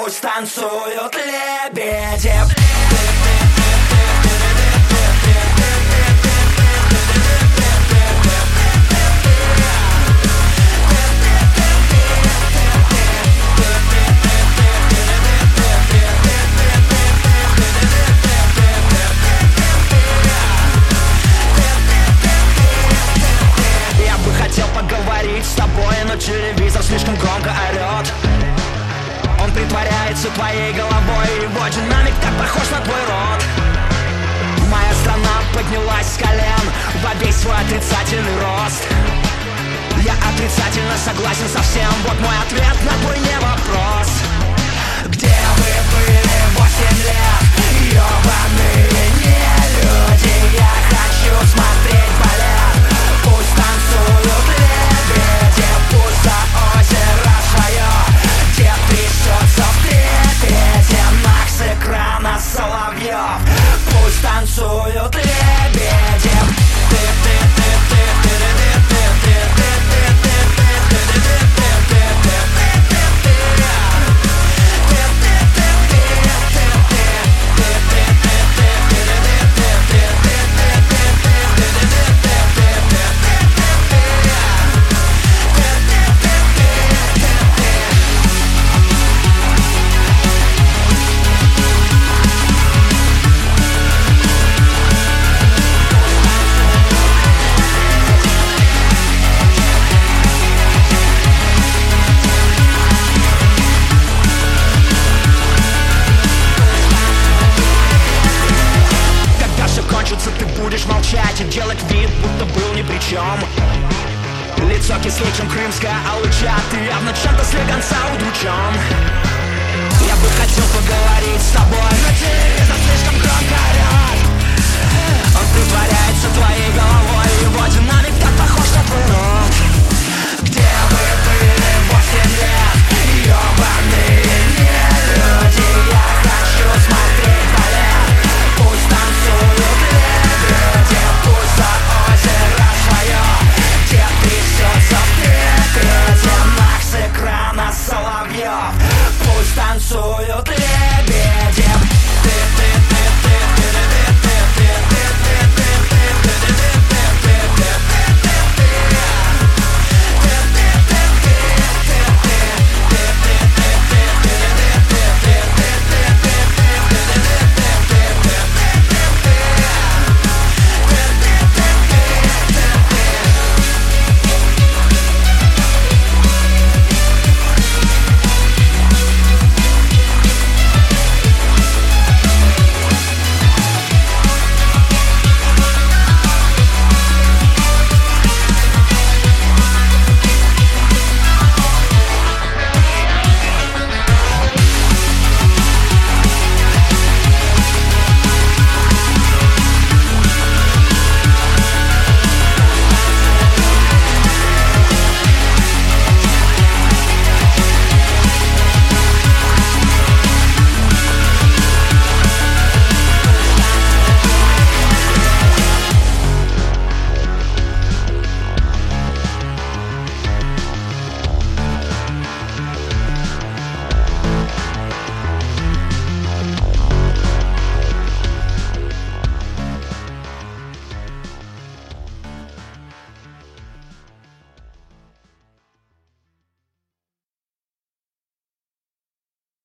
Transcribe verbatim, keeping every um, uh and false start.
Пусть танцуют лебеди. С тобой, но телевизор слишком громко орет. Он притворяется твоей головой, его динамик так похож на твой рот. Моя страна поднялась с колен во весь свой отрицательный рост. Я отрицательно согласен со всем, вот мой ответ на твой не вопрос. Где вы были восемь лет, ёбаные нелюди? Я хочу смотреть балет. Пусть танцуют лебеди, пусть за озеро свое, где трясется в трепете Макс с экрана Соловьев. Пусть танцуют лебеди. Ты будешь молчать и делать вид, будто был ни при чем. Лицо кислее, чем крымская алыча. Ты явно чем-то слегонца удручен. Я бы хотел поговорить с тобой, но телевизор слишком громко орет. Он притворяется твоей головой, его динамик так похож на твой рот. Где вы были восемь лет, ёбаные нелюди? Я хочу смотреть балет. Пусть танцуют лебеди, пусть за озеро свое, где трясется в трепете Макс с экрана Соловьев. Пусть танцуют лебеди.